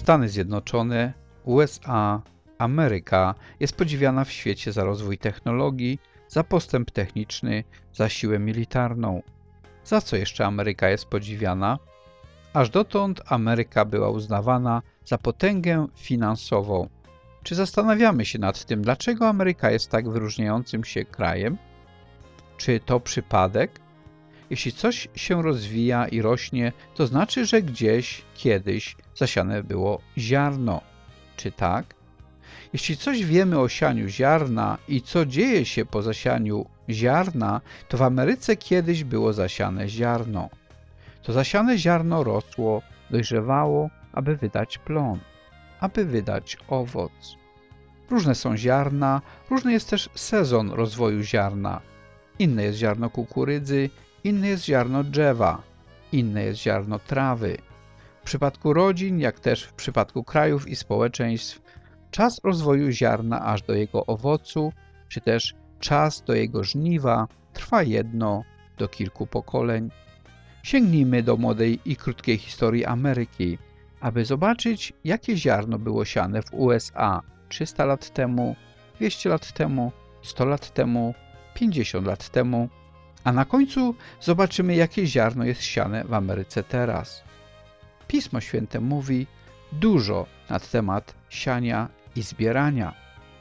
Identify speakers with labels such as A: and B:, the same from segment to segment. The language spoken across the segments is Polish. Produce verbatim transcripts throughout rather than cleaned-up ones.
A: Stany Zjednoczone, U S A, Ameryka jest podziwiana w świecie za rozwój technologii, za postęp techniczny, za siłę militarną. Za co jeszcze Ameryka jest podziwiana? Aż dotąd Ameryka była uznawana za potęgę finansową. Czy zastanawiamy się nad tym, dlaczego Ameryka jest tak wyróżniającym się krajem? Czy to przypadek? Jeśli coś się rozwija i rośnie, to znaczy, że gdzieś, kiedyś zasiane było ziarno. Czy tak? Jeśli coś wiemy o sianiu ziarna i co dzieje się po zasianiu ziarna, to w Ameryce kiedyś było zasiane ziarno. To zasiane ziarno rosło, dojrzewało, aby wydać plon, aby wydać owoc. Różne są ziarna, różny jest też sezon rozwoju ziarna. Inne jest ziarno kukurydzy, inne jest ziarno drzewa, inne jest ziarno trawy. W przypadku rodzin, jak też w przypadku krajów i społeczeństw, czas rozwoju ziarna aż do jego owocu, czy też czas do jego żniwa trwa jedno do kilku pokoleń. Sięgnijmy do młodej i krótkiej historii Ameryki, aby zobaczyć, jakie ziarno było siane w U S A trzysta lat temu, dwieście lat temu, sto lat temu, pięćdziesiąt lat temu, a na końcu zobaczymy, jakie ziarno jest siane w Ameryce teraz. Pismo Święte mówi dużo na temat siania i zbierania.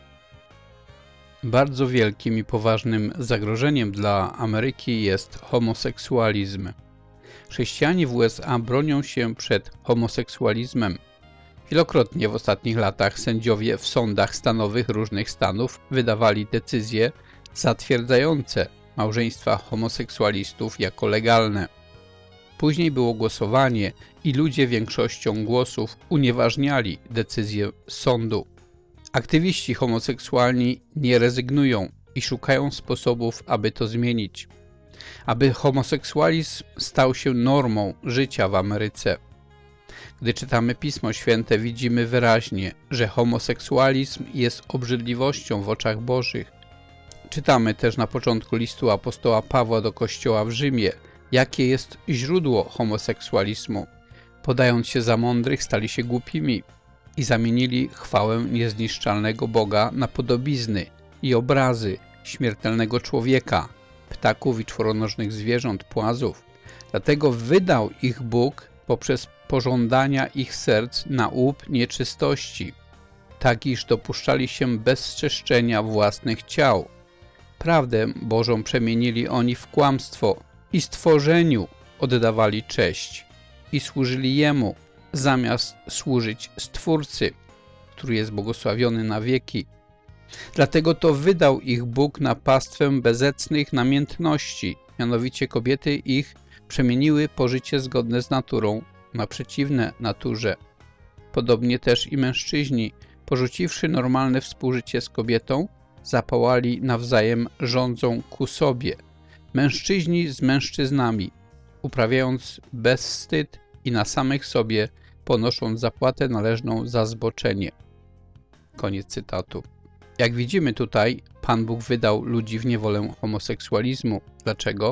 A: Bardzo wielkim i poważnym zagrożeniem dla Ameryki jest homoseksualizm. Chrześcijanie w U S A bronią się przed homoseksualizmem. Wielokrotnie w ostatnich latach sędziowie w sądach stanowych różnych stanów wydawali decyzje zatwierdzające małżeństwa homoseksualistów jako legalne. Później było głosowanie i ludzie większością głosów unieważniali decyzję sądu. Aktywiści homoseksualni nie rezygnują i szukają sposobów, aby to zmienić. Aby homoseksualizm stał się normą życia w Ameryce. Gdy czytamy Pismo Święte, widzimy wyraźnie, że homoseksualizm jest obrzydliwością w oczach Bożych. Czytamy też na początku listu apostoła Pawła do Kościoła w Rzymie, jakie jest źródło homoseksualizmu. Podając się za mądrych, stali się głupimi i zamienili chwałę niezniszczalnego Boga na podobizny i obrazy śmiertelnego człowieka, ptaków i czworonożnych zwierząt, płazów. Dlatego wydał ich Bóg poprzez pożądania ich serc na łup nieczystości, tak iż dopuszczali się bezczeszczenia własnych ciał. Prawdę Bożą przemienili oni w kłamstwo i stworzeniu oddawali cześć i służyli Jemu, zamiast służyć Stwórcy, który jest błogosławiony na wieki. Dlatego to wydał ich Bóg na pastwę bezecnych namiętności, mianowicie kobiety ich przemieniły pożycie zgodne z naturą na przeciwne naturze. Podobnie też i mężczyźni, porzuciwszy normalne współżycie z kobietą, zapałali nawzajem rządzą ku sobie. Mężczyźni z mężczyznami, uprawiając bezwstyd i na samych sobie ponosząc zapłatę należną za zboczenie. Koniec cytatu. Jak widzimy tutaj, Pan Bóg wydał ludzi w niewolę homoseksualizmu. Dlaczego?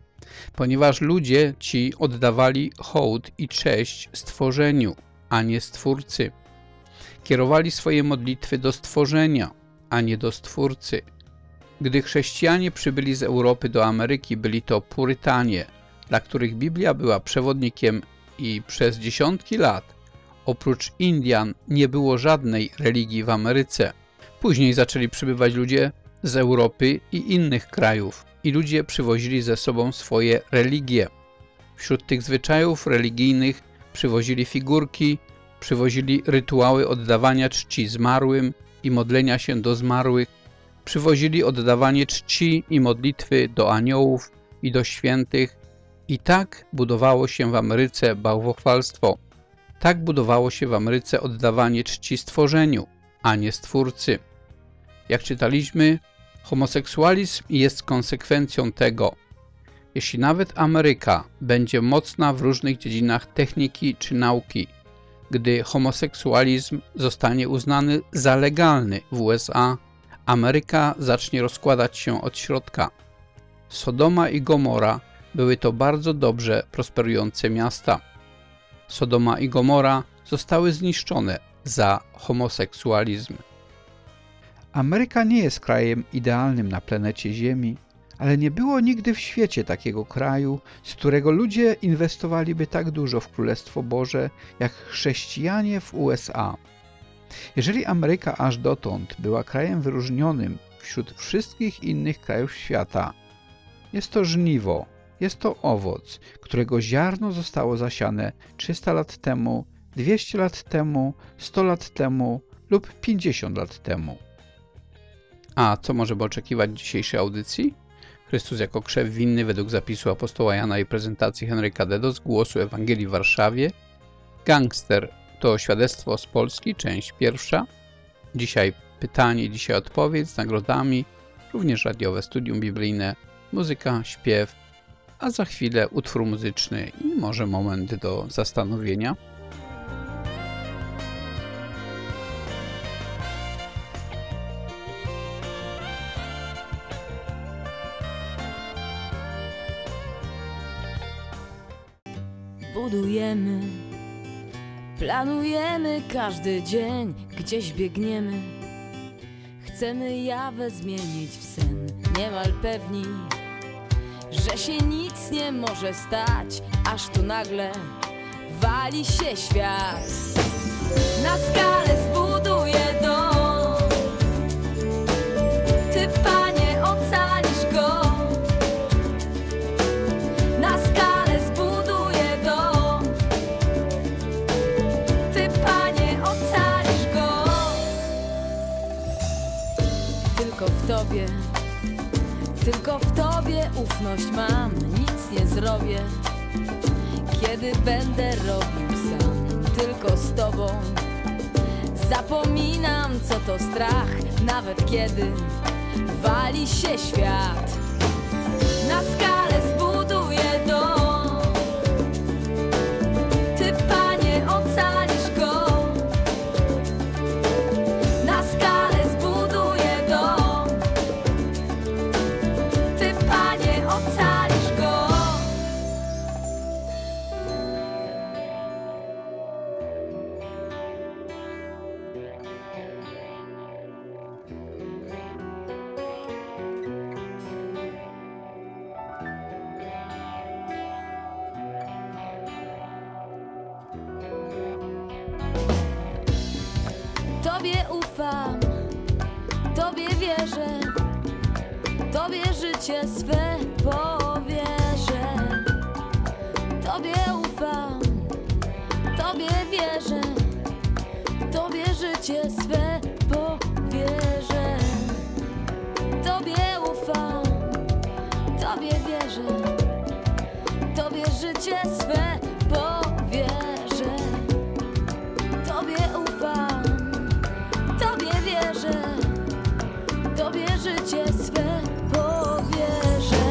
A: Ponieważ ludzie ci oddawali hołd i cześć stworzeniu, a nie Stwórcy. Kierowali swoje modlitwy do stworzenia, a nie do Stwórcy. Gdy chrześcijanie przybyli z Europy do Ameryki, byli to Purytanie, dla których Biblia była przewodnikiem i przez dziesiątki lat, oprócz Indian, nie było żadnej religii w Ameryce. Później zaczęli przybywać ludzie z Europy i innych krajów i ludzie przywozili ze sobą swoje religie. Wśród tych zwyczajów religijnych przywozili figurki, przywozili rytuały oddawania czci zmarłym i modlenia się do zmarłych, przywozili oddawanie czci i modlitwy do aniołów i do świętych i tak budowało się w Ameryce bałwochwalstwo. Tak budowało się w Ameryce oddawanie czci stworzeniu, a nie Stwórcy. Jak czytaliśmy, homoseksualizm jest konsekwencją tego. Jeśli nawet Ameryka będzie mocna w różnych dziedzinach techniki czy nauki, gdy homoseksualizm zostanie uznany za legalny w U S A, Ameryka zacznie rozkładać się od środka. Sodoma i Gomora były to bardzo dobrze prosperujące miasta. Sodoma i Gomora zostały zniszczone za homoseksualizm. Ameryka nie jest krajem idealnym na planecie Ziemi, ale nie było nigdy w świecie takiego kraju, z którego ludzie inwestowaliby tak dużo w Królestwo Boże, jak chrześcijanie w U S A. Jeżeli Ameryka aż dotąd była krajem wyróżnionym wśród wszystkich innych krajów świata, jest to żniwo, jest to owoc, którego ziarno zostało zasiane trzysta lat temu, dwieście lat temu, sto lat temu lub pięćdziesiąt lat temu. A co możemy oczekiwać w dzisiejszej audycji? Chrystus jako krzew winny według zapisu apostoła Jana i prezentacji Henryka Dedo z Głosu Ewangelii w Warszawie. Gangster to świadectwo z Polski, część pierwsza. Dzisiaj pytanie, dzisiaj odpowiedź z nagrodami, również radiowe studium biblijne, muzyka, śpiew, a za chwilę utwór muzyczny i może moment do zastanowienia.
B: Budujemy, planujemy każdy dzień, gdzieś biegniemy. Chcemy Jawę zmienić w sen, niemal pewni, że się nic nie może stać, aż tu nagle wali się świat. Na skalę zbuduję dom, Ty, Panie, ocalisz go. Na skalę zbuduję dom, Ty, Panie, ocalisz go. Tylko w Tobie, tylko w Tobie ufność mam, nic nie zrobię, kiedy będę robił sam. Tylko z Tobą zapominam, co to strach, nawet kiedy wali się świat. Na skalę zbuduję dom, Ty, Panie, ocalisz go. Na skalę zbuduję dom, Ty, Panie, ocalisz go. Tobie ufam, Tobie wierzę, Tobie życie swe powierzę. Tobie ufam, Tobie wierzę, Tobie życie swe powierzę. Tobie ufam, Tobie wierzę, Tobie życie swe powierzę. Tobie ufam, Tobie wierzę, Tobie życie swe powierzę.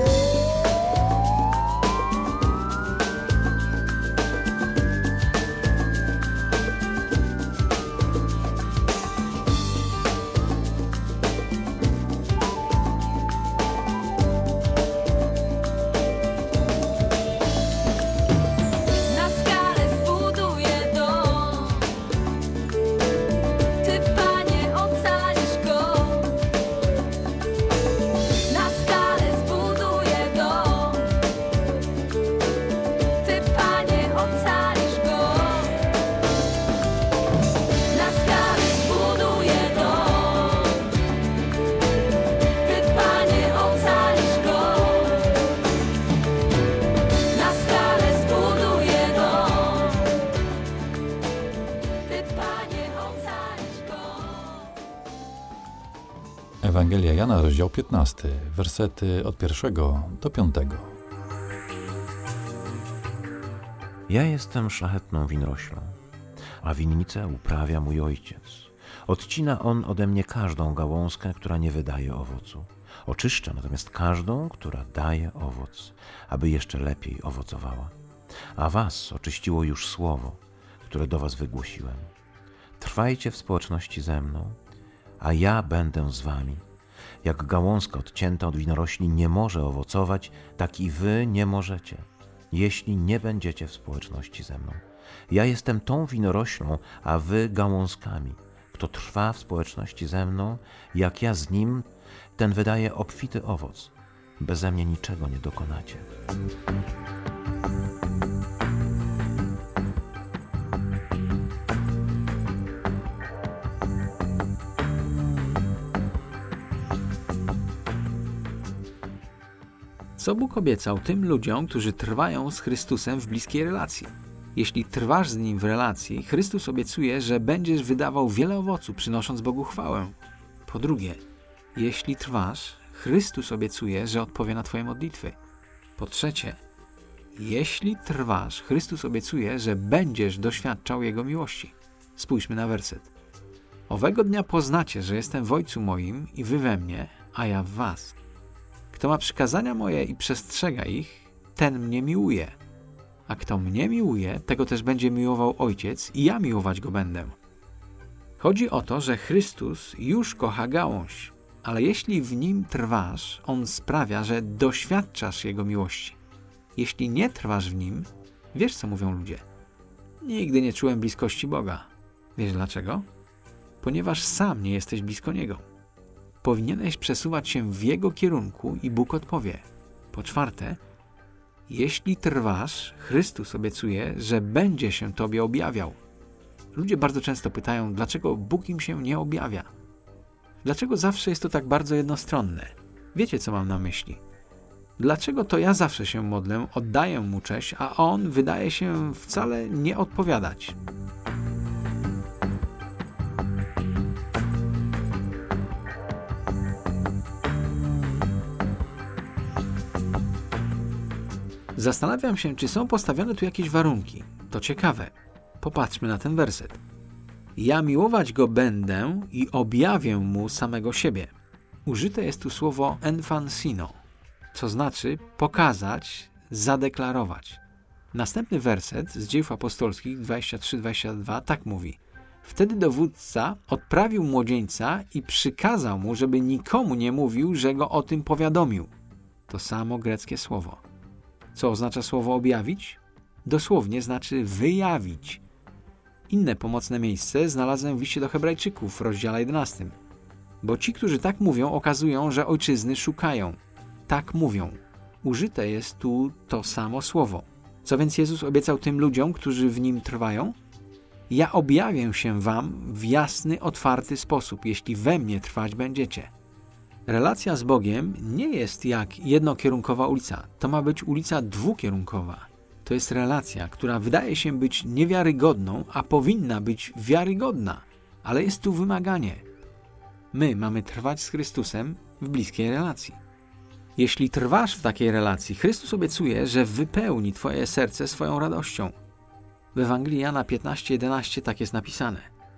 B: Na skalę zbuduję dom, Ty, Panie, ocalisz go. Na skalę zbuduję dom, Ty, Panie, ocalisz go. Na skalę zbuduję dom, Ty, Panie, ocalisz go. Na skalę zbuduję dom, Ty, Panie, ocalisz go.
C: Ewangelia Jana, rozdział piętnasty, wersety od pierwszego do piątego.
D: Ja jestem szlachetną winoroślą, a winnicę uprawia mój ojciec. Odcina on ode mnie każdą gałązkę, która nie wydaje owocu. Oczyszcza natomiast każdą, która daje owoc, aby jeszcze lepiej owocowała. A was oczyściło już słowo, które do was wygłosiłem. Trwajcie w społeczności ze mną, a ja będę z wami. Jak gałązka odcięta od winorośli nie może owocować, tak i wy nie możecie, jeśli nie będziecie w społeczności ze mną. Ja jestem tą winoroślą, a wy gałązkami. Kto trwa w społeczności ze mną, jak ja z nim, ten wydaje obfity owoc. Beze mnie niczego nie dokonacie.
E: Co Bóg obiecał tym ludziom, którzy trwają z Chrystusem w bliskiej relacji? Jeśli trwasz z Nim w relacji, Chrystus obiecuje, że będziesz wydawał wiele owocu, przynosząc Bogu chwałę. Po drugie, jeśli trwasz, Chrystus obiecuje, że odpowie na Twoje modlitwy. Po trzecie, jeśli trwasz, Chrystus obiecuje, że będziesz doświadczał Jego miłości. Spójrzmy na werset. Owego dnia poznacie, że jestem w Ojcu moim i wy we mnie, a ja w was. Kto ma przykazania moje i przestrzega ich, ten mnie miłuje. A kto mnie miłuje, tego też będzie miłował Ojciec i ja miłować go będę. Chodzi o to, że Chrystus już kocha gałąź, ale jeśli w Nim trwasz, On sprawia, że doświadczasz Jego miłości. Jeśli nie trwasz w Nim, wiesz co mówią ludzie. Nigdy nie czułem bliskości Boga. Wiesz dlaczego? Ponieważ sam nie jesteś blisko Niego. Powinieneś przesuwać się w Jego kierunku i Bóg odpowie. Po czwarte, jeśli trwasz, Chrystus obiecuje, że będzie się Tobie objawiał. Ludzie bardzo często pytają, dlaczego Bóg im się nie objawia. Dlaczego zawsze jest to tak bardzo jednostronne? Wiecie, co mam na myśli. Dlaczego to ja zawsze się modlę, oddaję Mu cześć, a On wydaje się wcale nie odpowiadać? Zastanawiam się, czy są postawione tu jakieś warunki. To ciekawe. Popatrzmy na ten werset. Ja miłować Go będę i objawię Mu samego siebie. Użyte jest tu słowo enfansino, co znaczy pokazać, zadeklarować. Następny werset z Dziejów Apostolskich dwadzieścia trzy dwadzieścia dwa tak mówi. Wtedy dowódca odprawił młodzieńca i przykazał mu, żeby nikomu nie mówił, że go o tym powiadomił. To samo greckie słowo. Co oznacza słowo objawić? Dosłownie znaczy wyjawić. Inne pomocne miejsce znalazłem w liście do Hebrajczyków w rozdziale jedenastym. Bo ci, którzy tak mówią, okazują, że ojczyzny szukają. Tak mówią. Użyte jest tu to samo słowo. Co więc Jezus obiecał tym ludziom, którzy w Nim trwają? Ja objawię się wam w jasny, otwarty sposób, jeśli we mnie trwać będziecie. Relacja z Bogiem nie jest jak jednokierunkowa ulica. To ma być ulica dwukierunkowa. To jest relacja, która wydaje się być niewiarygodną, a powinna być wiarygodna. Ale jest tu wymaganie. My mamy trwać z Chrystusem w bliskiej relacji. Jeśli trwasz w takiej relacji, Chrystus obiecuje, że wypełni twoje serce swoją radością. W Ewangelii Jana piętnaście jedenaście tak jest napisane.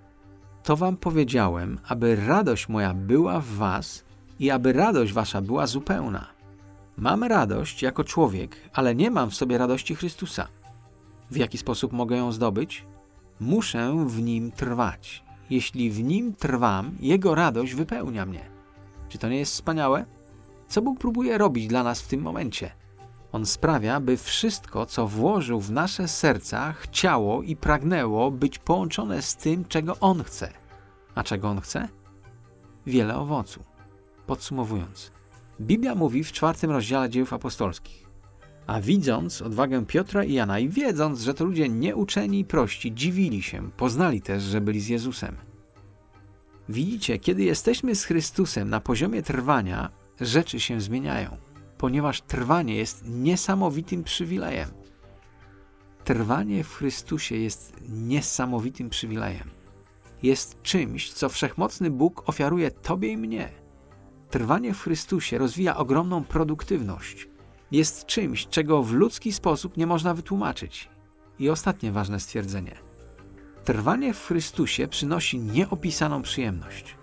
E: To wam powiedziałem, aby radość moja była w was i aby radość wasza była zupełna. Mam radość jako człowiek, ale nie mam w sobie radości Chrystusa. W jaki sposób mogę ją zdobyć? Muszę w Nim trwać. Jeśli w Nim trwam, Jego radość wypełnia mnie. Czy to nie jest wspaniałe? Co Bóg próbuje robić dla nas w tym momencie? On sprawia, by wszystko, co włożył w nasze serca, chciało i pragnęło być połączone z tym, czego On chce. A czego On chce? Wiele owocu. Podsumowując, Biblia mówi w czwartym rozdziale Dziejów Apostolskich. A widząc odwagę Piotra i Jana i wiedząc, że to ludzie nieuczeni i prości, dziwili się, poznali też, że byli z Jezusem. Widzicie, kiedy jesteśmy z Chrystusem na poziomie trwania, rzeczy się zmieniają, ponieważ trwanie jest niesamowitym przywilejem. Trwanie w Chrystusie jest niesamowitym przywilejem. Jest czymś, co Wszechmocny Bóg ofiaruje Tobie i mnie. Trwanie w Chrystusie rozwija ogromną produktywność. Jest czymś, czego w ludzki sposób nie można wytłumaczyć. I ostatnie ważne stwierdzenie. Trwanie w Chrystusie przynosi nieopisaną przyjemność.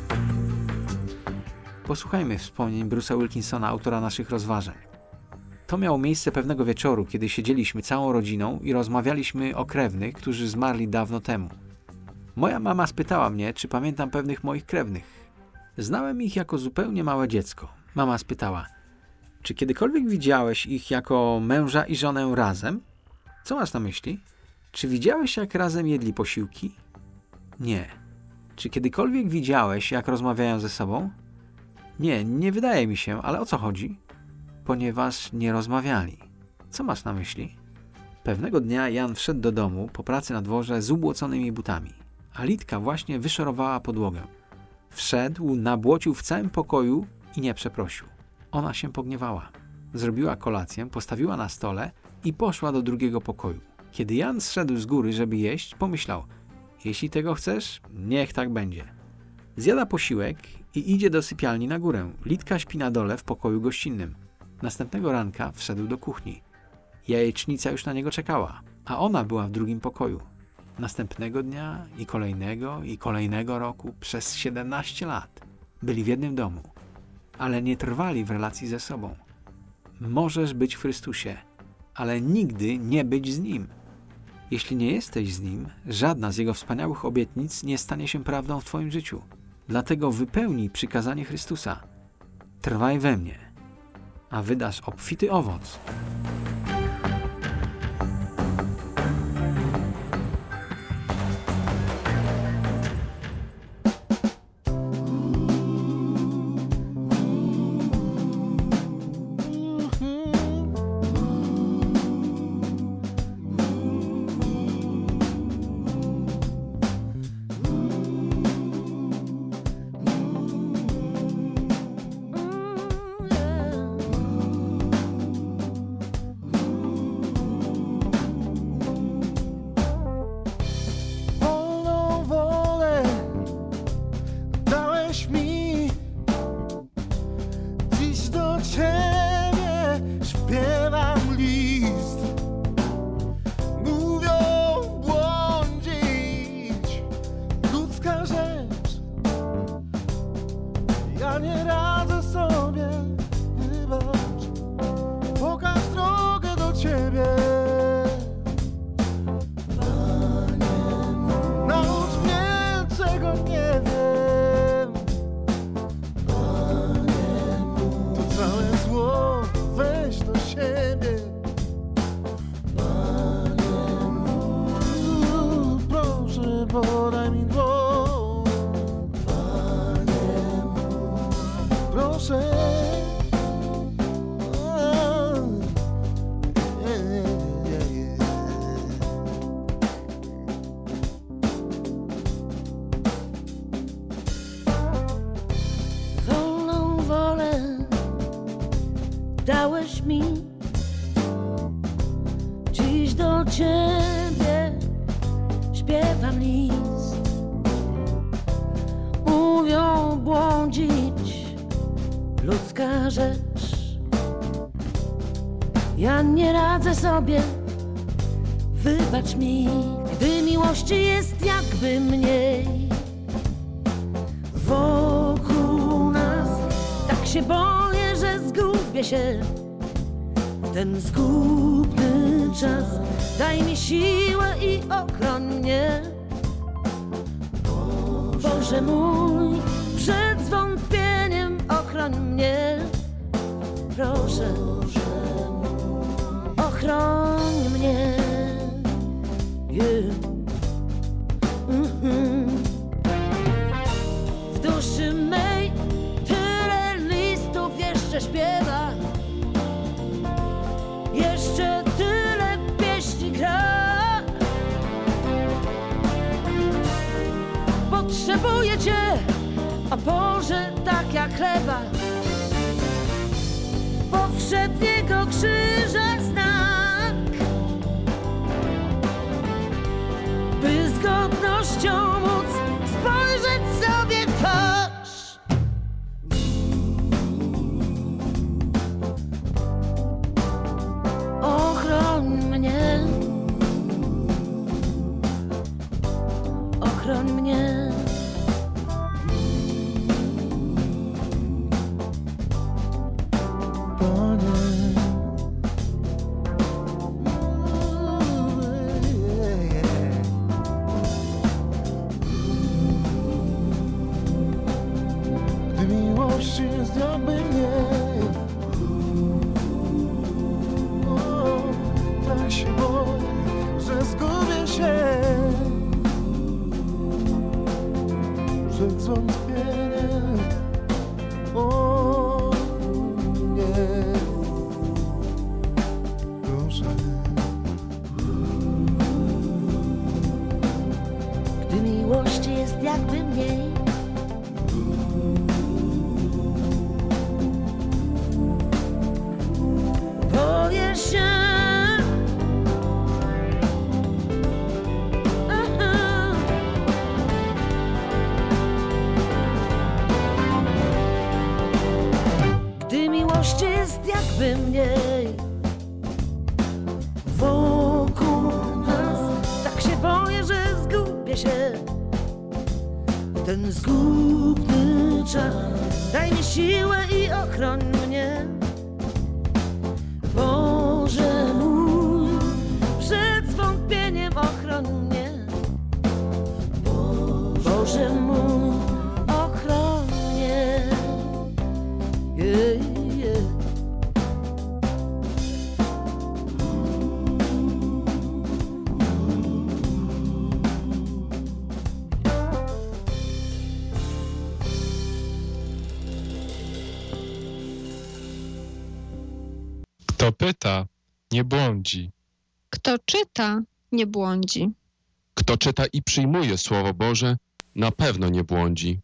E: Posłuchajmy wspomnień Bruce'a Wilkinsona, autora naszych rozważań. To miało miejsce pewnego wieczoru, kiedy siedzieliśmy całą rodziną i rozmawialiśmy o krewnych, którzy zmarli dawno temu. Moja mama spytała mnie, czy pamiętam pewnych moich krewnych. Znałem ich jako zupełnie małe dziecko. Mama spytała, czy kiedykolwiek widziałeś ich jako męża i żonę razem? Co masz na myśli? Czy widziałeś, jak razem jedli posiłki? Nie. Czy kiedykolwiek widziałeś, jak rozmawiają ze sobą? Nie, nie wydaje mi się, ale o co chodzi? Ponieważ nie rozmawiali. Co masz na myśli? Pewnego dnia Jan wszedł do domu po pracy na dworze z ubłoconymi butami, a Litka właśnie wyszorowała podłogę. Wszedł, nabłocił w całym pokoju i nie przeprosił. Ona się pogniewała. Zrobiła kolację, postawiła na stole i poszła do drugiego pokoju. Kiedy Jan zszedł z góry, żeby jeść, pomyślał, jeśli tego chcesz, niech tak będzie. Zjada posiłek i idzie do sypialni na górę. Litka śpi na dole w pokoju gościnnym. Następnego ranka wszedł do kuchni. Jajecznica już na niego czekała, a ona była w drugim pokoju. Następnego dnia i kolejnego i kolejnego roku przez siedemnaście lat byli w jednym domu, ale nie trwali w relacji ze sobą. Możesz być w Chrystusie, ale nigdy nie być z Nim. Jeśli nie jesteś z Nim, żadna z Jego wspaniałych obietnic nie stanie się prawdą w Twoim życiu. Dlatego wypełnij przykazanie Chrystusa. Trwaj we mnie, a wydasz obfity owoc.
F: podaj mi dłoń, Panie mój, proszę.
G: Wolną wolę dałeś mi, dziś do Ciebie śpiewam list. Mówią błądzić, ludzka rzecz. Ja nie radzę sobie, wybacz mi, gdy miłości jest jakby mniej. Wokół nas tak się boję, że zgubię się w ten zgubny czas. Daj mi siłę i ochroń mnie, Boże mój, przed zwątpieniem ochroń mnie, proszę, ochroń mnie. Yeah. Mm-hmm. W duszy mej tyle listów jeszcze śpiewa, jeszcze tyle pieśni gra. Potrzebuję Cię, a Boże, tak jak chleba, powszedniego krzyża znak, by z godnością móc spojrzeć sobie w twarz. Ochroń mnie, ochroń mnie.
F: Panie, Gdy miłości jest jakby mniej, o, tak się boję, że zgubię się przed zwątpieniem. O nie, proszę.
G: Gdy miłości jest jakby mniej, boję się. Aha. Gdy miłości jest jakby mniej wokół nas, tak się boję, że zgubię się w ten zgubny czas. Daj mi siłę i ochroń mnie, Boże mój, przed zwątpieniem ochroń mnie. Boże mój, ochroń mnie. Yeah, yeah.
H: Kto pyta, nie błądzi.
I: Kto czyta, nie błądzi.
H: Kto czyta i przyjmuje Słowo Boże, na pewno nie błądzi.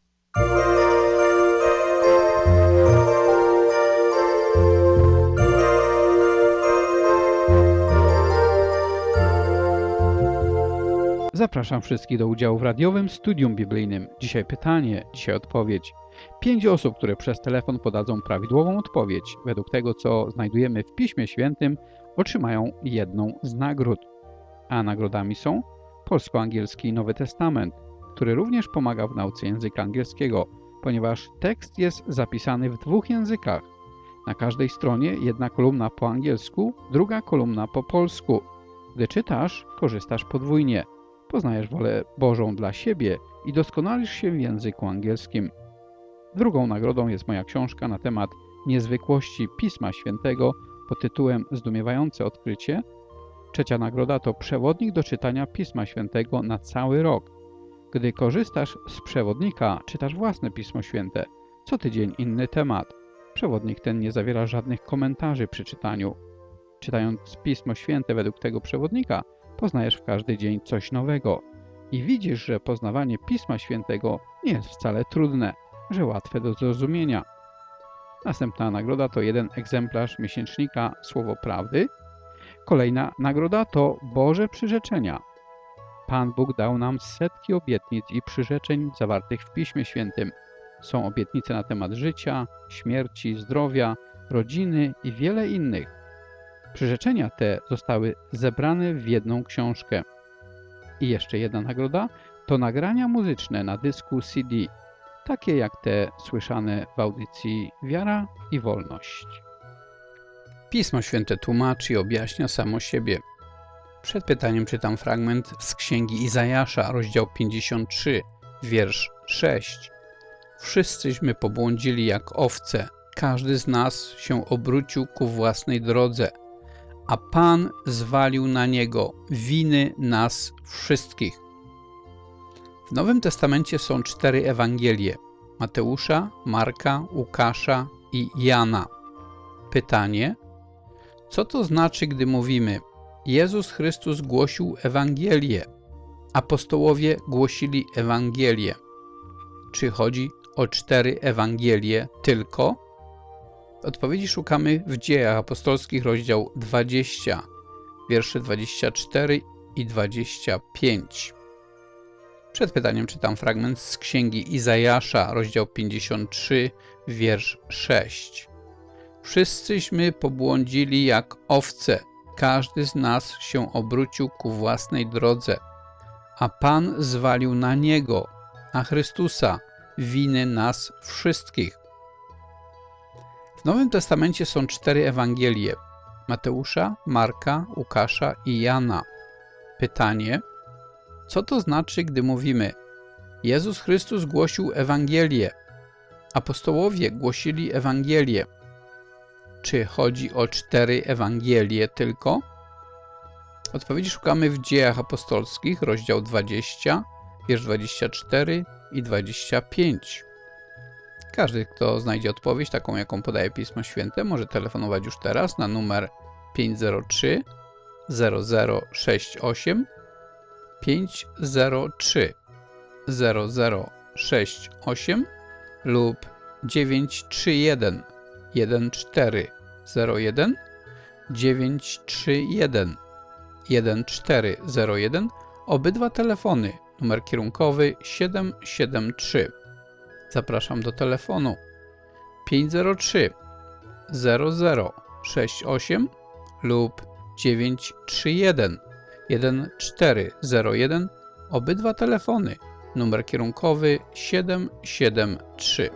A: Zapraszam wszystkich do udziału w radiowym studium biblijnym. Dzisiaj pytanie, dzisiaj odpowiedź. Pięć osób, które przez telefon podadzą prawidłową odpowiedź według tego, co znajdujemy w Piśmie Świętym, otrzymają jedną z nagród. A nagrodami są polsko-angielski Nowy Testament, który również pomaga w nauce języka angielskiego, ponieważ tekst jest zapisany w dwóch językach. Na każdej stronie jedna kolumna po angielsku, druga kolumna po polsku. Gdy czytasz, korzystasz podwójnie. Poznajesz wolę Bożą dla siebie i doskonalisz się w języku angielskim. Drugą nagrodą jest moja książka na temat niezwykłości Pisma Świętego pod tytułem Zdumiewające odkrycie. Trzecia nagroda to przewodnik do czytania Pisma Świętego na cały rok. Gdy korzystasz z przewodnika, czytasz własne Pismo Święte. Co tydzień inny temat. Przewodnik ten nie zawiera żadnych komentarzy przy czytaniu. Czytając Pismo Święte według tego przewodnika, poznajesz w każdy dzień coś nowego. I widzisz, że poznawanie Pisma Świętego nie jest wcale trudne, że łatwe do zrozumienia. Następna nagroda to jeden egzemplarz miesięcznika Słowo Prawdy. Kolejna nagroda to Boże przyrzeczenia. Pan Bóg dał nam setki obietnic i przyrzeczeń zawartych w Piśmie Świętym. Są obietnice na temat życia, śmierci, zdrowia, rodziny i wiele innych. Przyrzeczenia te zostały zebrane w jedną książkę. I jeszcze jedna nagroda to nagrania muzyczne na dysku C D, takie jak te słyszane w audycji Wiara i Wolność. Pismo Święte tłumaczy i objaśnia samo siebie. Przed pytaniem czytam fragment z Księgi Izajasza, rozdział pięćdziesiąty trzeci, wiersz szósty. Wszyscyśmy pobłądzili jak owce, każdy z nas się obrócił ku własnej drodze, a Pan zwalił na Niego winy nas wszystkich. W Nowym Testamencie są cztery Ewangelie: Mateusza, Marka, Łukasza i Jana. Pytanie: co to znaczy, gdy mówimy Jezus Chrystus głosił Ewangelię, apostołowie głosili Ewangelię? Czy chodzi o cztery Ewangelie tylko? Odpowiedzi szukamy w Dziejach Apostolskich, rozdział dwudziesty, wiersze dwadzieścia cztery i dwadzieścia pięć. Przed pytaniem czytam fragment z Księgi Izajasza, rozdział pięćdziesiąty trzeci, wiersz szósty. Wszyscyśmy pobłądzili jak owce, każdy z nas się obrócił ku własnej drodze, a Pan zwalił na Niego, na Chrystusa, winy nas wszystkich. W Nowym Testamencie są cztery Ewangelie: Mateusza, Marka, Łukasza i Jana. Pytanie: co to znaczy, gdy mówimy Jezus Chrystus głosił Ewangelię, apostołowie głosili Ewangelię. Czy chodzi o cztery Ewangelie tylko? Odpowiedzi szukamy w Dziejach Apostolskich, rozdział dwudziesty, wiersz dwudziesty czwarty i dwudziesty piąty. Każdy, kto znajdzie odpowiedź, taką jaką podaje Pismo Święte, może telefonować już teraz na numer pięć zero trzy zero zero sześć osiem pięć zero trzy zero zero sześć osiem lub dziewięć trzy jeden jeden cztery zero jeden dziewięć trzy jeden jeden cztery zero jeden. Obydwa telefony, numer kierunkowy siedem siedem trzy. Zapraszam do telefonu pięć zero trzy zero zero sześć osiem lub dziewięć trzy jeden jeden cztery zero jeden. Obydwa telefony, numer kierunkowy siedem siedem trzy.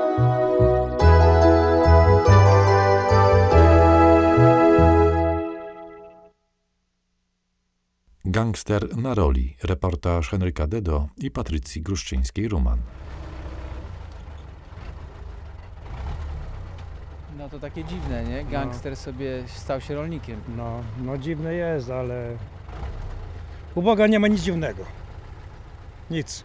C: Gangster na roli. Reportaż Henryka Dedo i Patrycji Gruszczyńskiej-Ruman.
J: No to takie dziwne, nie? Gangster no. sobie stał się rolnikiem.
K: No, no dziwne jest, ale u Boga nie ma nic dziwnego. Nic.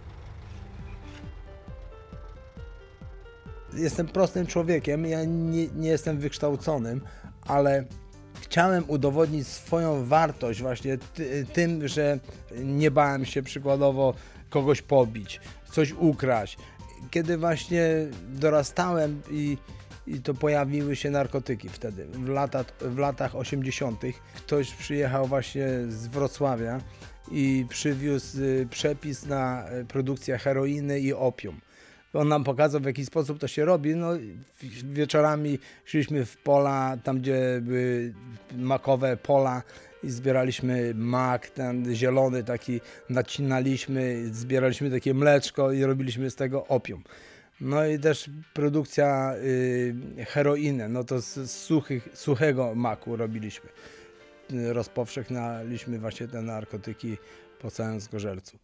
L: Jestem prostym człowiekiem, ja nie, nie jestem wykształconym, ale chciałem udowodnić swoją wartość właśnie ty, tym, że nie bałem się przykładowo kogoś pobić, coś ukraść. Kiedy właśnie dorastałem i, i to pojawiły się narkotyki wtedy, w, lata, w latach osiemdziesiątych. Ktoś przyjechał właśnie z Wrocławia i przywiózł przepis na produkcję heroiny i opium. On nam pokazał, w jaki sposób to się robi. No, wieczorami szliśmy w pola, tam gdzie były makowe pola i zbieraliśmy mak, ten zielony taki, nacinaliśmy, zbieraliśmy takie mleczko i robiliśmy z tego opium. No i też produkcja y, heroiny, no to z suchych, suchego maku robiliśmy. Rozpowszechnaliśmy właśnie te narkotyki po całym Zgorzelcu.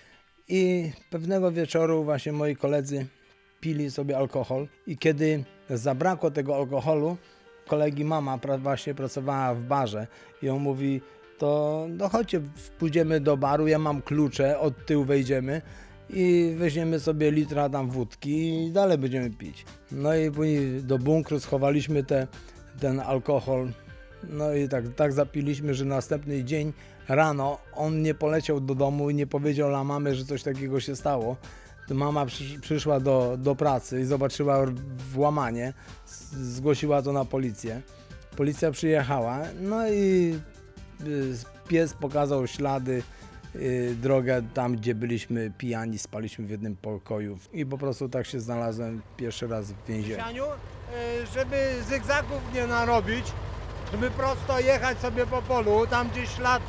L: I pewnego wieczoru właśnie moi koledzy pili sobie alkohol i kiedy zabrakło tego alkoholu, kolegi mama pra, właśnie pracowała w barze i on mówi, to no chodźcie, pójdziemy do baru, ja mam klucze, od tyłu wejdziemy i weźmiemy sobie litra tam wódki i dalej będziemy pić. No i później do bunkru schowaliśmy te, ten alkohol, no i tak, tak zapiliśmy, że następny dzień rano on nie poleciał do domu i nie powiedział dla mamy, że coś takiego się stało. To mama przysz, przyszła do, do pracy i zobaczyła włamanie, zgłosiła to na policję. Policja przyjechała, no i pies pokazał ślady, y, drogę tam, gdzie byliśmy pijani, spaliśmy w jednym pokoju i po prostu tak się znalazłem pierwszy raz w więzieniu.
M: Sianiu, żeby zygzagów nie narobić, żeby prosto jechać sobie po polu, tam gdzie ślad,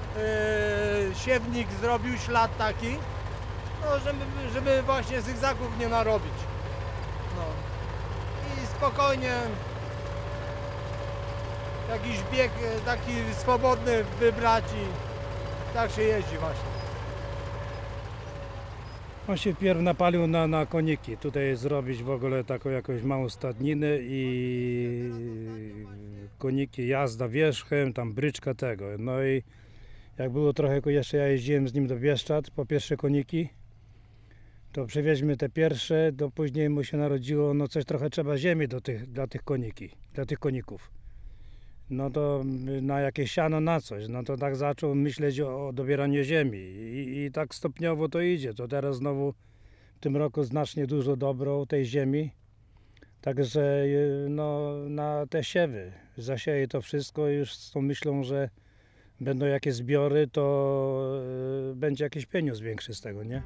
M: yy, siewnik zrobił ślad taki, no żeby, żeby właśnie zygzagów nie narobić. No. I spokojnie jakiś bieg taki swobodny wybrać i tak się jeździ właśnie.
K: On się pierw napalił na, na koniki. Tutaj zrobić w ogóle taką jakąś małą stadninę i koniki, jazda wierzchem, tam bryczka tego. No i jak było trochę, jeszcze ja jeździłem z nim do Bieszczad po pierwsze koniki, to przywieźmy te pierwsze, to później mu się narodziło, no coś trochę trzeba ziemi do tych, dla tych koniki, dla tych koników. No to na jakieś siano, na coś, no to tak zaczął myśleć o, o dobieraniu ziemi I, i tak stopniowo to idzie. To teraz znowu w tym roku znacznie dużo dobrą tej ziemi, także no, na te siewy zasieje to wszystko już z tą myślą, że będą jakieś zbiory, to y, będzie jakiś pieniądz większy z tego, nie?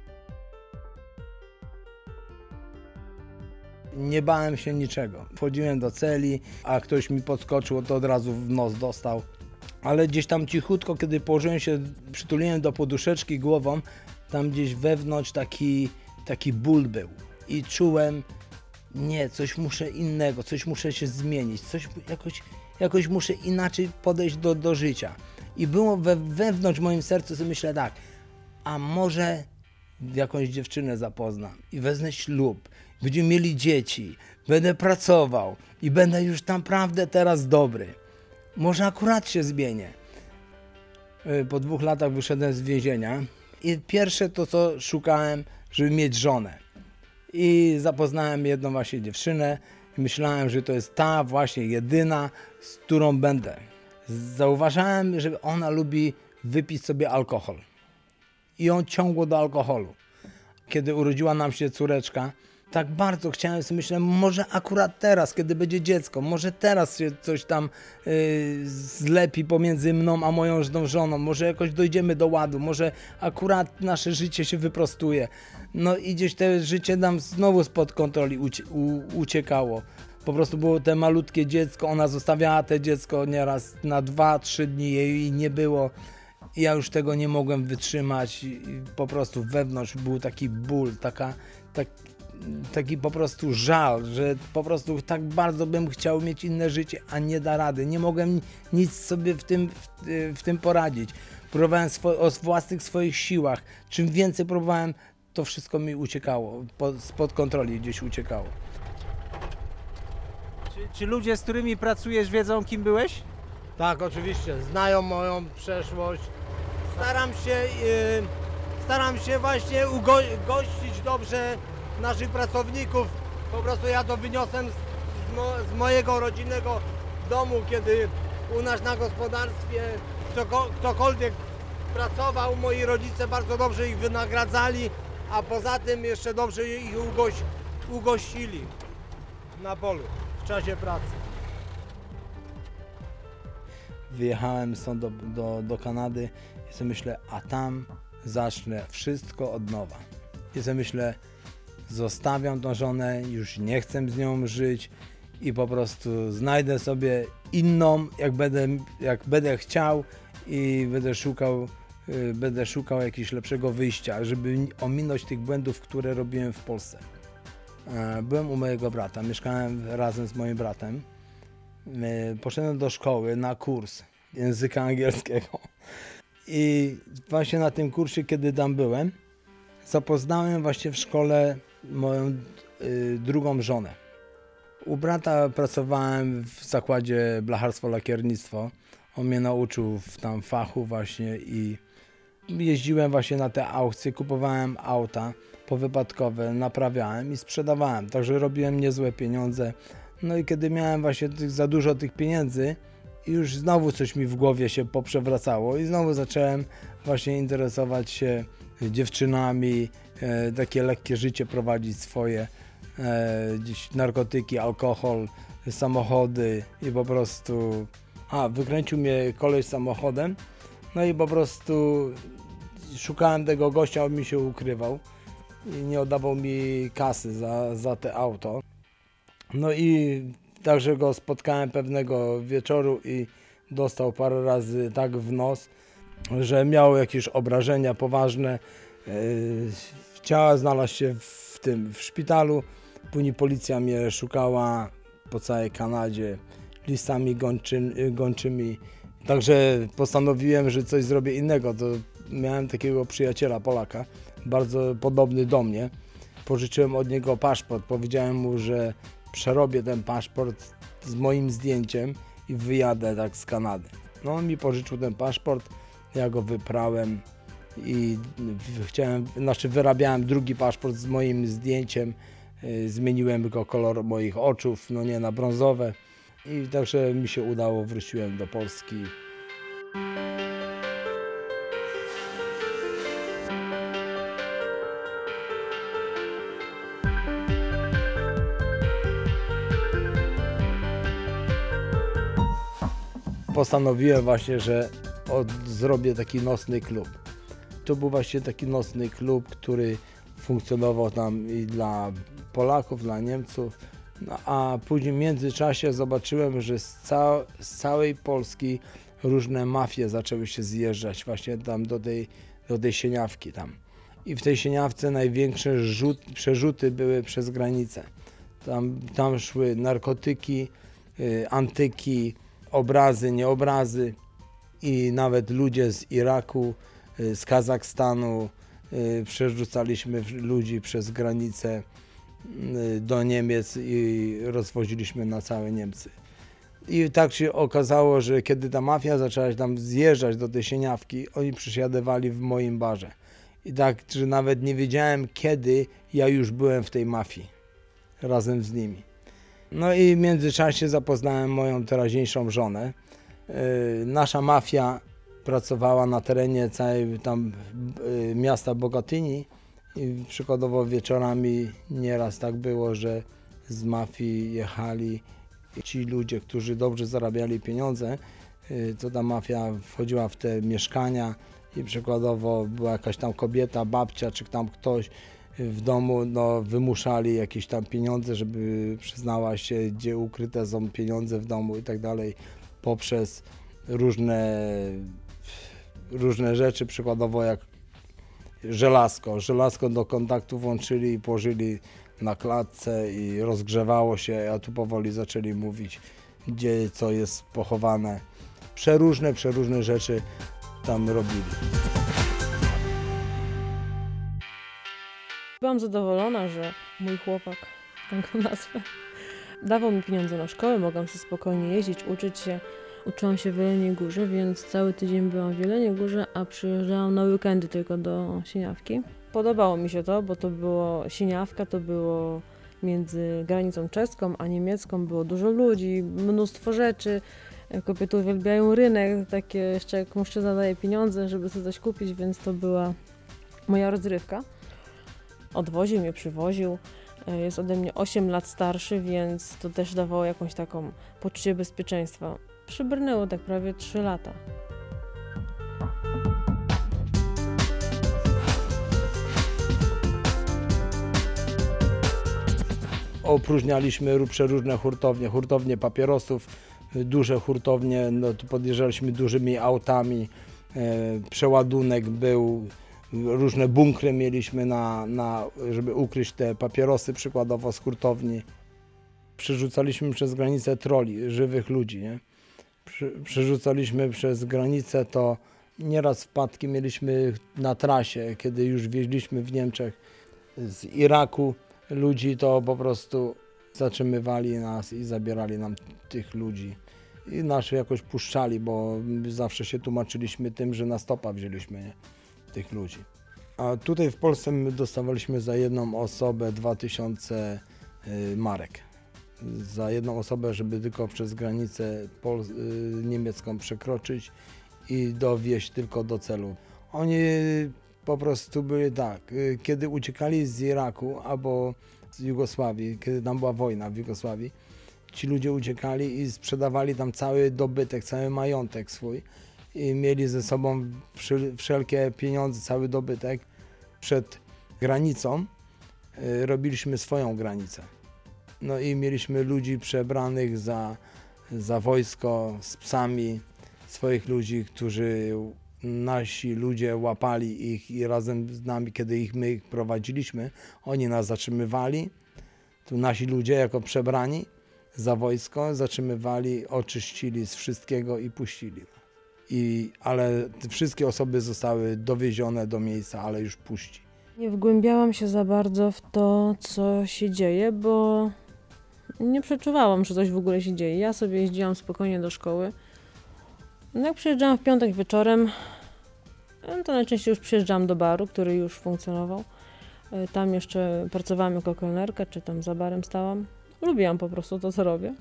L: Nie bałem się niczego. Wchodziłem do celi, a ktoś mi podskoczył, to od razu w nos dostał. Ale gdzieś tam cichutko, kiedy położyłem się, przytuliłem do poduszeczki głową, tam gdzieś wewnątrz taki, taki ból był. I czułem, nie, coś muszę innego, coś muszę się zmienić, coś jakoś, jakoś muszę inaczej podejść do, do życia. I było we, wewnątrz w moim sercu, sobie myślę tak, a może jakąś dziewczynę zapoznam i wezmę ślub będziemy mieli dzieci, będę pracował i będę już naprawdę teraz dobry. Może akurat się zmienię. Po dwóch latach wyszedłem z więzienia i pierwsze to, co szukałem, żeby mieć żonę. I zapoznałem jedną właśnie dziewczynę i myślałem, że to jest ta właśnie jedyna, z którą będę. Zauważałem, że ona lubi wypić sobie alkohol. I ją ciągło do alkoholu. Kiedy urodziła nam się córeczka, tak bardzo chciałem sobie, myślałem, może akurat teraz, kiedy będzie dziecko, może teraz się coś tam yy, zlepi pomiędzy mną a moją żoną, może jakoś dojdziemy do ładu, może akurat nasze życie się wyprostuje. No i gdzieś to życie nam znowu spod kontroli ucie u uciekało. Po prostu było te malutkie dziecko, ona zostawiała te dziecko nieraz na dwa, trzy dni, jej nie było. I ja już tego nie mogłem wytrzymać i po prostu wewnątrz był taki ból, taka, tak, taki po prostu żal, że po prostu tak bardzo bym chciał mieć inne życie, a nie da rady. Nie mogłem nic sobie w tym, w, w tym poradzić. Próbowałem swo o własnych swoich siłach. Czym więcej próbowałem, to wszystko mi uciekało, po, spod kontroli gdzieś uciekało.
M: Czy, czy ludzie, z którymi pracujesz, wiedzą, kim byłeś? Tak, oczywiście. Znają moją przeszłość. Staram się, yy, staram się właśnie ugościć dobrze naszych pracowników. Po prostu ja to wyniosłem z, z, mo, z mojego rodzinnego domu, kiedy u nas na gospodarstwie ktoko, ktokolwiek pracował, moi rodzice bardzo dobrze ich wynagradzali, a poza tym jeszcze dobrze ich ugoś, ugościli na polu w czasie pracy.
L: Wyjechałem stąd do, do, do Kanady i sobie myślę, a tam zacznę wszystko od nowa. I sobie myślę, zostawiam tą żonę, już nie chcę z nią żyć i po prostu znajdę sobie inną, jak będę, jak będę chciał i będę szukał, yy, będę szukał jakiegoś lepszego wyjścia, żeby ominąć tych błędów, które robiłem w Polsce. Yy, byłem u mojego brata, mieszkałem razem z moim bratem. Poszedłem do szkoły na kurs języka angielskiego i właśnie na tym kursie, kiedy tam byłem, zapoznałem właśnie w szkole moją y, drugą żonę. U brata pracowałem w zakładzie blacharstwo-lakiernictwo. On mnie nauczył w tam fachu właśnie i jeździłem właśnie na te aukcje, kupowałem auta powypadkowe, naprawiałem i sprzedawałem, także robiłem niezłe pieniądze. No i kiedy miałem właśnie tych, za dużo tych pieniędzy, już znowu coś mi w głowie się poprzewracało i znowu zacząłem właśnie interesować się dziewczynami, e, takie lekkie życie prowadzić swoje, e, gdzieś narkotyki, alkohol, samochody i po prostu... A, wykręcił mnie koleś samochodem, no i po prostu szukałem tego gościa, on mi się ukrywał i nie oddawał mi kasy za, za te auto. No i także go spotkałem pewnego wieczoru i dostał parę razy tak w nos, że miał jakieś obrażenia poważne. Ciała znalazł się w tym w szpitalu. Później policja mnie szukała po całej Kanadzie listami gończy, gończymi. Także postanowiłem, że coś zrobię innego. To miałem takiego przyjaciela Polaka, bardzo podobny do mnie. Pożyczyłem od niego paszport. Powiedziałem mu, że przerobię ten paszport z moim zdjęciem i wyjadę tak z Kanady. No on mi pożyczył ten paszport, ja go wyprałem i chciałem, znaczy wyrabiałem drugi paszport z moim zdjęciem, yy, zmieniłem go kolor moich oczów, no nie na brązowe i także mi się udało, wróciłem do Polski. Postanowiłem właśnie, że od, zrobię taki nocny klub. To był właśnie taki nocny klub, który funkcjonował tam i dla Polaków, dla Niemców, no, a później w międzyczasie zobaczyłem, że z, ca z całej Polski różne mafie zaczęły się zjeżdżać właśnie tam do tej, do tej Sieniawki tam. I w tej Sieniawce największe rzut, przerzuty były przez granicę. Tam, tam szły narkotyki, y, antyki, obrazy, nieobrazy i nawet ludzie z Iraku, z Kazachstanu, przerzucaliśmy ludzi przez granicę do Niemiec i rozwoziliśmy na całe Niemcy. I tak się okazało, że kiedy ta mafia zaczęła tam zjeżdżać do tej Sieniawki, oni przysiadywali w moim barze. I tak, że nawet nie wiedziałem, kiedy ja już byłem w tej mafii razem z nimi. No i w międzyczasie zapoznałem moją teraźniejszą żonę. Yy, nasza mafia pracowała na terenie całej tam yy, miasta Bogatyni i przykładowo wieczorami nieraz tak było, że z mafii jechali ci ludzie, którzy dobrze zarabiali pieniądze, yy, to ta mafia wchodziła w te mieszkania i przykładowo była jakaś tam kobieta, babcia czy tam ktoś w domu, no wymuszali jakieś tam pieniądze, żeby przyznała się, gdzie ukryte są pieniądze w domu i tak dalej, poprzez różne, różne rzeczy, przykładowo jak żelazko. Żelazko do kontaktu włączyli i położyli na klatce i rozgrzewało się, a tu powoli zaczęli mówić, gdzie co jest pochowane. Przeróżne, przeróżne rzeczy tam robili.
N: Byłam zadowolona, że mój chłopak, tak go nazwę, dawał mi pieniądze na szkołę, mogłam sobie spokojnie jeździć, uczyć się. Uczyłam się w Jeleniej Górze, więc cały tydzień byłam w Jeleniej Górze, a przyjeżdżałam na weekendy tylko do Sieniawki. Podobało mi się to, bo to było Sieniawka, to było między granicą czeską a niemiecką, było dużo ludzi, mnóstwo rzeczy. Kobiety uwielbiają rynek, takie jeszcze jak mężczyzna daje pieniądze, żeby sobie coś kupić, więc to była moja rozrywka. Odwoził mnie, przywoził. Jest ode mnie osiem lat starszy, więc to też dawało jakąś taką poczucie bezpieczeństwa. Przybrnęło tak prawie trzy lata.
L: Opróżnialiśmy przeróżne hurtownie, hurtownie papierosów, duże hurtownie, no to podjeżdżaliśmy dużymi autami, e, przeładunek był, różne bunkry mieliśmy, na, na, żeby ukryć te papierosy przykładowo z hurtowni. Przerzucaliśmy przez granicę troli, żywych ludzi, nie? Przerzucaliśmy przez granicę, to nieraz wpadki mieliśmy na trasie, kiedy już wieźliśmy w Niemczech z Iraku ludzi, to po prostu zatrzymywali nas i zabierali nam tych ludzi. I nas jakoś puszczali, bo zawsze się tłumaczyliśmy tym, że na stopa wzięliśmy, nie? Tych ludzi. A tutaj w Polsce my dostawaliśmy za jedną osobę dwa tysiące marek. Za jedną osobę, żeby tylko przez granicę pol- niemiecką przekroczyć i dowieźć tylko do celu. Oni po prostu byli tak, kiedy uciekali z Iraku albo z Jugosławii, kiedy tam była wojna w Jugosławii, ci ludzie uciekali i sprzedawali tam cały dobytek, cały majątek swój i mieli ze sobą wszelkie pieniądze, cały dobytek. Przed granicą robiliśmy swoją granicę. No i mieliśmy ludzi przebranych za, za wojsko z psami, swoich ludzi, którzy nasi ludzie łapali ich i razem z nami, kiedy ich my ich prowadziliśmy, oni nas zatrzymywali. Tu nasi ludzie jako przebrani za wojsko zatrzymywali, oczyścili z wszystkiego i puścili. I, ale te wszystkie osoby zostały dowiezione do miejsca, ale już puści.
N: Nie wgłębiałam się za bardzo w to, co się dzieje, bo nie przeczuwałam, że coś w ogóle się dzieje. Ja sobie jeździłam spokojnie do szkoły. No jak przyjeżdżałam w piątek wieczorem, to najczęściej już przyjeżdżałam do baru, który już funkcjonował. Tam jeszcze pracowałam jako kelnerka, czy tam za barem stałam. Lubiłam po prostu to, co robię.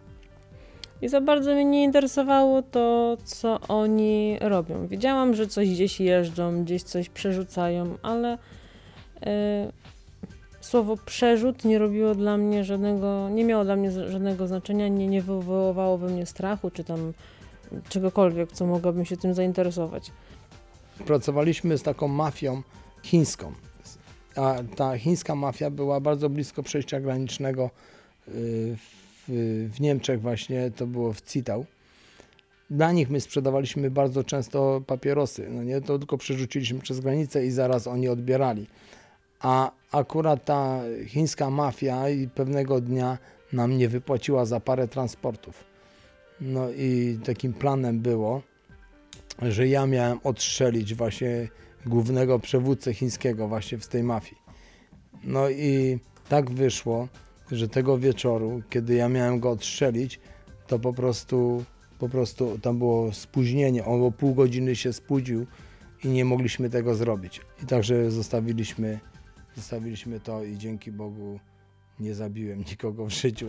N: I za bardzo mnie nie interesowało to, co oni robią. Wiedziałam, że coś gdzieś jeżdżą, gdzieś coś przerzucają, ale yy, słowo przerzut nie robiło dla mnie żadnego, nie miało dla mnie żadnego znaczenia, nie, nie wywoływało we mnie strachu, czy tam czegokolwiek, co mogłabym się tym zainteresować.
L: Pracowaliśmy z taką mafią chińską, a ta chińska mafia była bardzo blisko przejścia granicznego w, w Niemczech właśnie, to było w Zittau. Dla nich my sprzedawaliśmy bardzo często papierosy, no nie, to tylko przerzuciliśmy przez granicę i zaraz oni odbierali. A akurat ta chińska mafia i pewnego dnia nam nie wypłaciła za parę transportów. No i takim planem było, że ja miałem odstrzelić właśnie głównego przywódcę chińskiego właśnie w tej mafii. No i tak wyszło, że tego wieczoru, kiedy ja miałem go odstrzelić, to po prostu, po prostu tam było spóźnienie. On o pół godziny się spóźnił i nie mogliśmy tego zrobić. I także zostawiliśmy, zostawiliśmy to i dzięki Bogu nie zabiłem nikogo w życiu.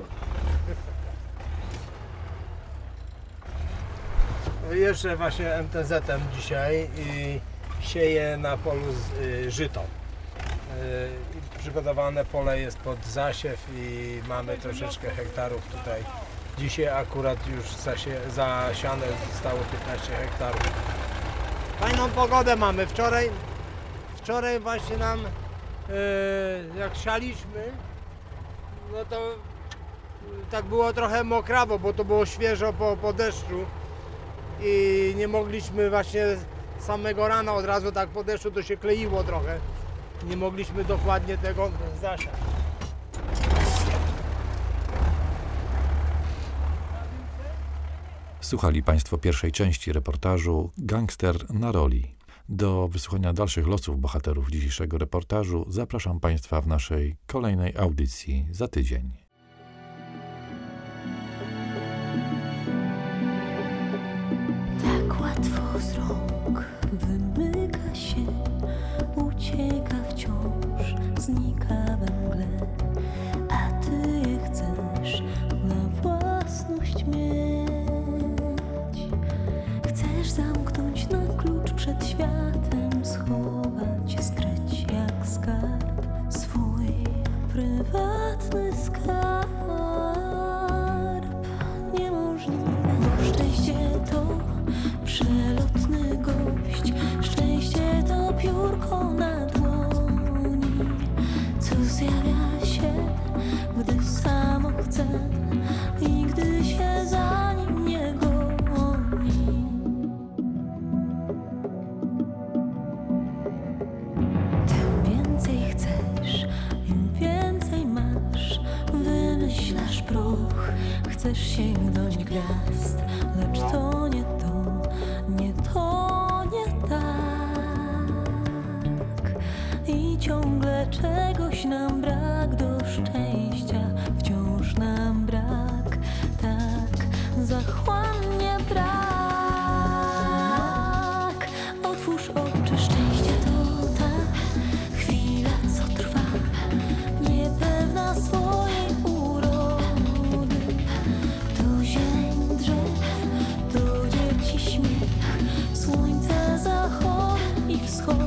M: Jeszcze właśnie em te zetem dzisiaj i sieję na polu z, y, żyto. Y, przygotowane pole jest pod zasiew i mamy troszeczkę hektarów tutaj. Dzisiaj akurat już zasie, zasiane zostało piętnaście hektarów. Fajną pogodę mamy. Wczoraj, wczoraj właśnie nam y, jak sialiśmy, no to y, tak było trochę mokrawo, bo to było świeżo po, po deszczu. I nie mogliśmy właśnie samego rana od razu tak po deszczu, to się kleiło trochę. Nie mogliśmy dokładnie tego zasiać.
C: Słuchali Państwo pierwszej części reportażu Gangster na roli. Do wysłuchania dalszych losów bohaterów dzisiejszego reportażu zapraszam Państwa w naszej kolejnej audycji za tydzień.
B: Łatwo z rąk wymyka się, ucieka wciąż, znika we mgle, a ty je chcesz na własność mieć. Chcesz zamknąć na klucz przed światem, schować, skryć jak skarb, swój prywatny skarb. Niemożliwe, bo szczęście to przelotny gość, szczęście to piórko na dłoni, co zjawia się, gdy samo chce i gdy się za nim nie goni. Tym więcej chcesz, im więcej masz, wymyślasz proch, chcesz sięgnąć gwiazd, lecz to nie to. Nie to, nie tak. I ciągle czegoś nam brak, do szczęścia wciąż nam brak. Tak, zachłannie brak. Otwórz oczy, szczęście to ta chwila, co trwa, niepewna swojej urody. To zieleń drzew, to dzieci śmiech, słońce zachody i wschody.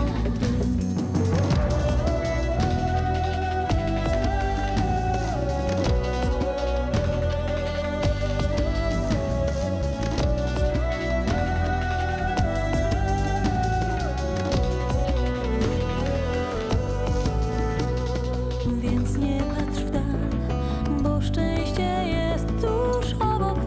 B: Więc nie patrz w dal, bo szczęście jest tuż obok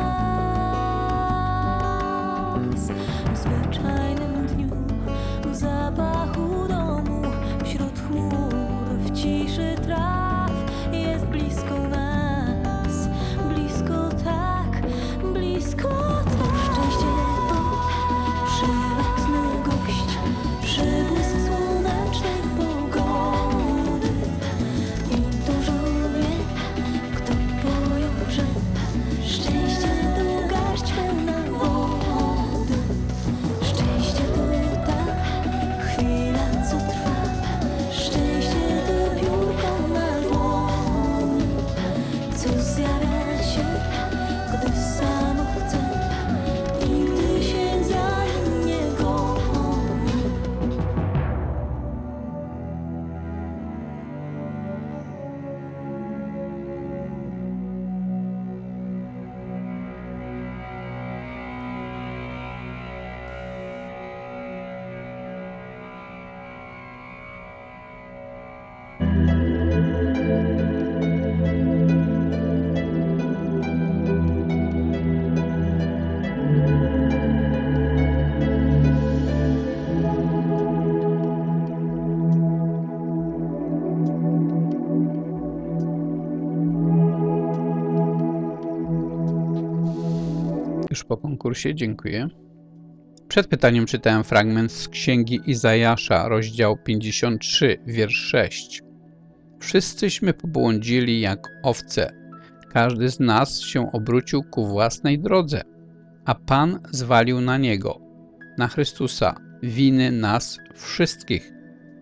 B: nas. W zwyczajnym dniu, w zapachu domu, wśród chmur, w ciszy traw, jest blisko nas. Blisko tak, blisko tak. Szczęście to przelotny gość, przybłysk słonecznej pogody. I dużo wie, kto pojął, że szczęście to garść pełna wody. Szczęście to ta chwila, co trwa, szczęście to piórko na dłoni, co zjawia się, gdy samo chce i gdy się za nim nie goni.
A: Już po konkursie, dziękuję. Przed pytaniem czytałem fragment z Księgi Izajasza, rozdział pięćdziesiąty trzeci, wiersz szósty. Wszyscyśmy pobłądzili jak owce. Każdy z nas się obrócił ku własnej drodze, a Pan zwalił na Niego, na Chrystusa, winy nas wszystkich.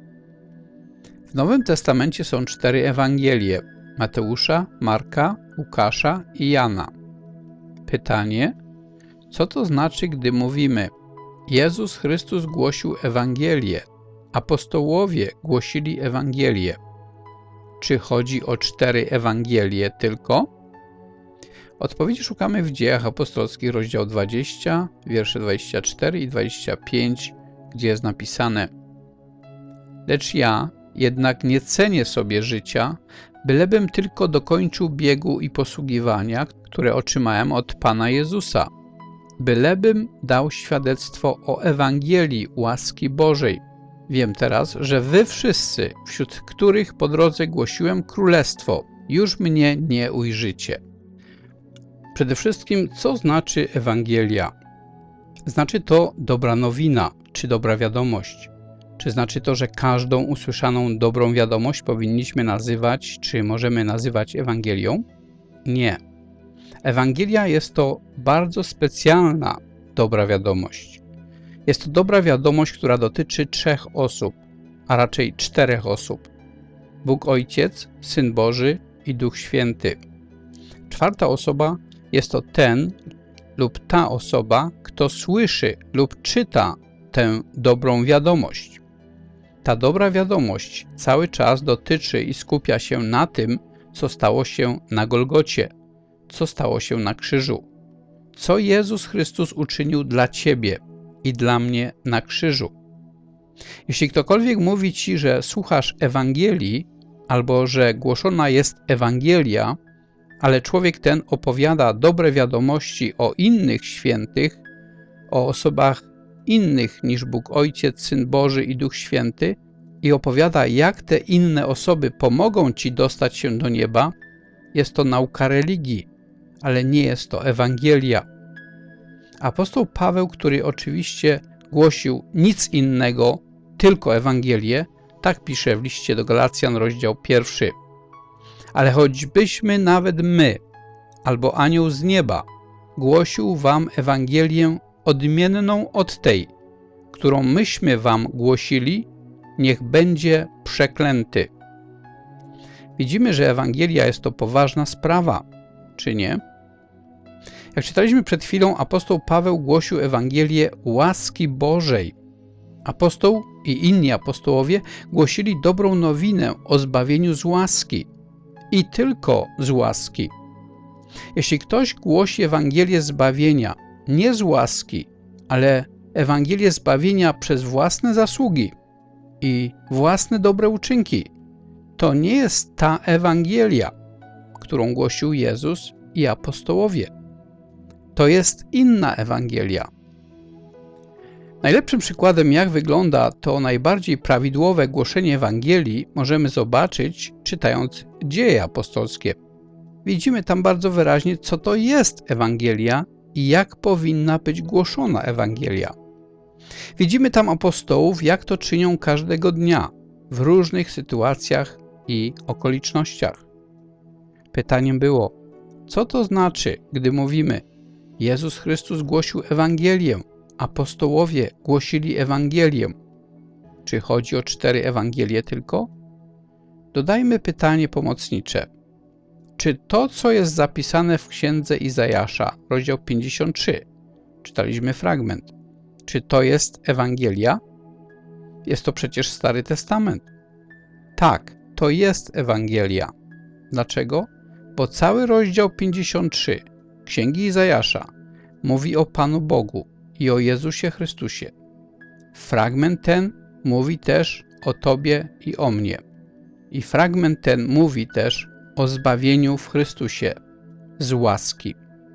A: W Nowym Testamencie są cztery Ewangelie: Mateusza, Marka, Łukasza i Jana. Pytanie: co to znaczy, gdy mówimy: Jezus Chrystus głosił Ewangelię, apostołowie głosili Ewangelię? Czy chodzi o cztery Ewangelie tylko? Odpowiedzi szukamy w Dziejach Apostolskich, rozdział dwudziesty, wiersze dwadzieścia cztery i dwadzieścia pięć, gdzie jest napisane: Lecz ja jednak nie cenię sobie życia, bylebym tylko dokończył biegu i posługiwania, które otrzymałem od Pana Jezusa, bylebym dał świadectwo o Ewangelii łaski Bożej. Wiem teraz, że wy wszyscy, wśród których po drodze głosiłem królestwo, już mnie nie ujrzycie. Przede wszystkim, co znaczy Ewangelia? Znaczy to dobra nowina, czy dobra wiadomość. Czy znaczy to, że każdą usłyszaną dobrą wiadomość powinniśmy nazywać, czy możemy nazywać Ewangelią? Nie. Ewangelia jest to bardzo specjalna dobra wiadomość. Jest to dobra wiadomość, która dotyczy trzech osób, a raczej czterech osób. Bóg Ojciec, Syn Boży i Duch Święty. Czwarta osoba jest to ten lub ta osoba, kto słyszy lub czyta tę dobrą wiadomość. Ta dobra wiadomość cały czas dotyczy i skupia się na tym, co stało się na Golgocie, co stało się na krzyżu, co Jezus Chrystus uczynił dla ciebie i dla mnie na krzyżu. Jeśli ktokolwiek mówi ci, że słuchasz Ewangelii albo że głoszona jest Ewangelia, ale człowiek ten opowiada dobre wiadomości o innych świętych, o osobach innych niż Bóg Ojciec, Syn Boży i Duch Święty i opowiada, jak te inne osoby pomogą ci dostać się do nieba, jest to nauka religii, ale nie jest to Ewangelia. Apostoł Paweł, który oczywiście głosił nic innego, tylko Ewangelię, tak pisze w liście do Galacjan, rozdział pierwszy. Ale choćbyśmy nawet my, albo anioł z nieba, głosił wam Ewangelię odmienną od tej, którą myśmy wam głosili, niech będzie przeklęty. Widzimy, że Ewangelia jest to poważna sprawa, czy nie? Jak czytaliśmy przed chwilą, apostoł Paweł głosił Ewangelię łaski Bożej. Apostoł i inni apostołowie głosili dobrą nowinę o zbawieniu z łaski i tylko z łaski. Jeśli ktoś głosi Ewangelię zbawienia nie z łaski, ale Ewangelię zbawienia przez własne zasługi i własne dobre uczynki, to nie jest ta Ewangelia, którą głosił Jezus i apostołowie. To jest inna Ewangelia. Najlepszym przykładem, jak wygląda to najbardziej prawidłowe głoszenie Ewangelii, możemy zobaczyć, czytając Dzieje apostolskie. Widzimy tam bardzo wyraźnie, co to jest Ewangelia i jak powinna być głoszona Ewangelia. Widzimy tam apostołów, jak to czynią każdego dnia, w różnych sytuacjach i okolicznościach. Pytaniem było, co to znaczy, gdy mówimy: Jezus Chrystus głosił Ewangelię, apostołowie głosili Ewangelię. Czy chodzi o cztery Ewangelie tylko? Dodajmy pytanie pomocnicze. Czy to, co jest zapisane w księdze Izajasza, rozdział pięćdziesiąty trzeci, czytaliśmy fragment, czy to jest Ewangelia? Jest to przecież Stary Testament. Tak, to jest Ewangelia. Dlaczego? Bo cały rozdział pięćdziesiąty trzeci Księgi Izajasza mówi o Panu Bogu i o Jezusie Chrystusie. Fragment ten mówi też o Tobie i o mnie. I fragment ten mówi też o zbawieniu w Chrystusie z łaski.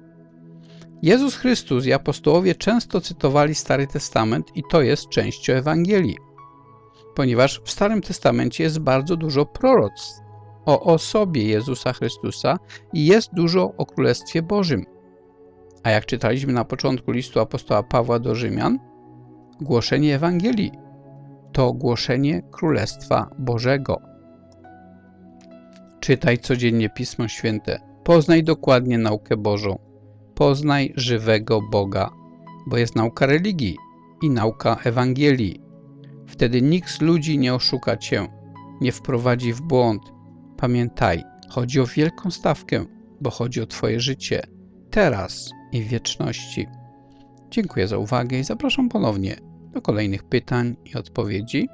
A: Jezus Chrystus i apostołowie często cytowali Stary Testament i to jest częścią Ewangelii, ponieważ w Starym Testamencie jest bardzo dużo proroctw o osobie Jezusa Chrystusa i jest dużo o Królestwie Bożym. A jak czytaliśmy na początku listu apostoła Pawła do Rzymian, głoszenie Ewangelii to głoszenie Królestwa Bożego. Czytaj codziennie Pismo Święte. Poznaj dokładnie naukę Bożą. Poznaj żywego Boga, bo jest nauka religii i nauka Ewangelii. Wtedy nikt z ludzi nie oszuka cię, nie wprowadzi w błąd. Pamiętaj, chodzi o wielką stawkę, bo chodzi o twoje życie, teraz i w wieczności. Dziękuję za uwagę i zapraszam ponownie do kolejnych pytań i odpowiedzi.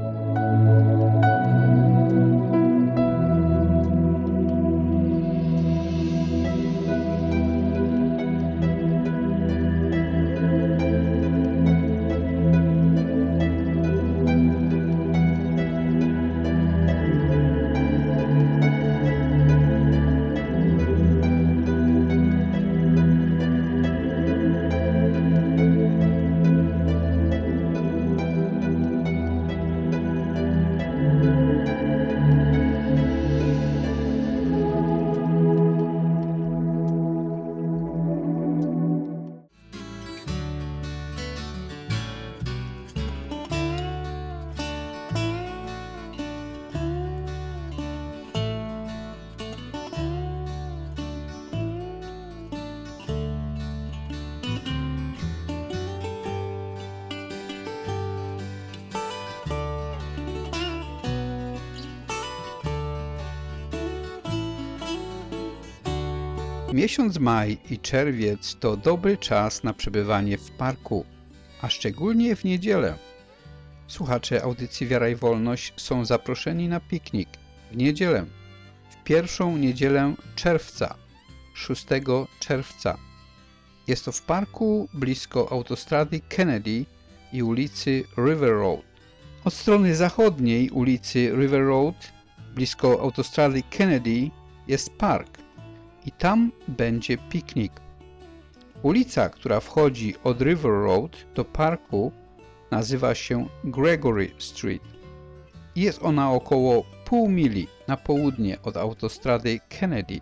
A: Miesiąc maj i czerwiec to dobry czas na przebywanie w parku, a szczególnie w niedzielę. Słuchacze audycji Wiara i Wolność są zaproszeni na piknik w niedzielę, w pierwszą niedzielę czerwca, szóstego czerwca. Jest to w parku blisko autostrady Kennedy i ulicy River Road. Od strony zachodniej ulicy River Road, blisko autostrady Kennedy, jest park. I tam będzie piknik. Ulica, która wchodzi od River Road do parku, nazywa się Gregory Street. Jest ona około pół mili na południe od autostrady Kennedy.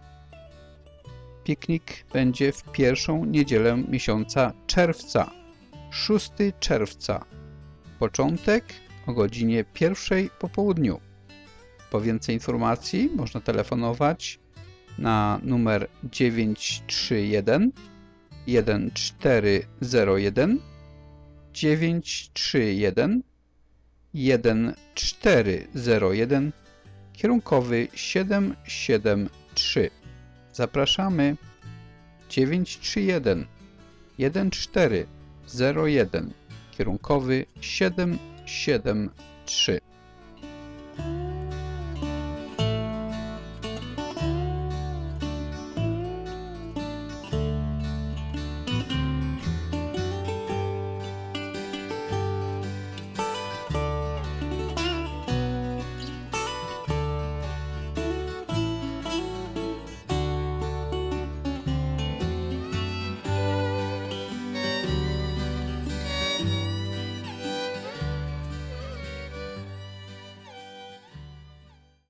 A: Piknik będzie w pierwszą niedzielę miesiąca czerwca, szóstego czerwca. Początek o godzinie pierwszej po południu. Po więcej informacji można telefonować na numer dziewięć trzy jeden jeden cztery zero jeden dziewięć trzy jeden jeden cztery zero jeden kierunkowy siedem siedem trzy. Zapraszamy. Dziewięć trzy jeden jeden cztery zero jeden kierunkowy siedem siedem trzy.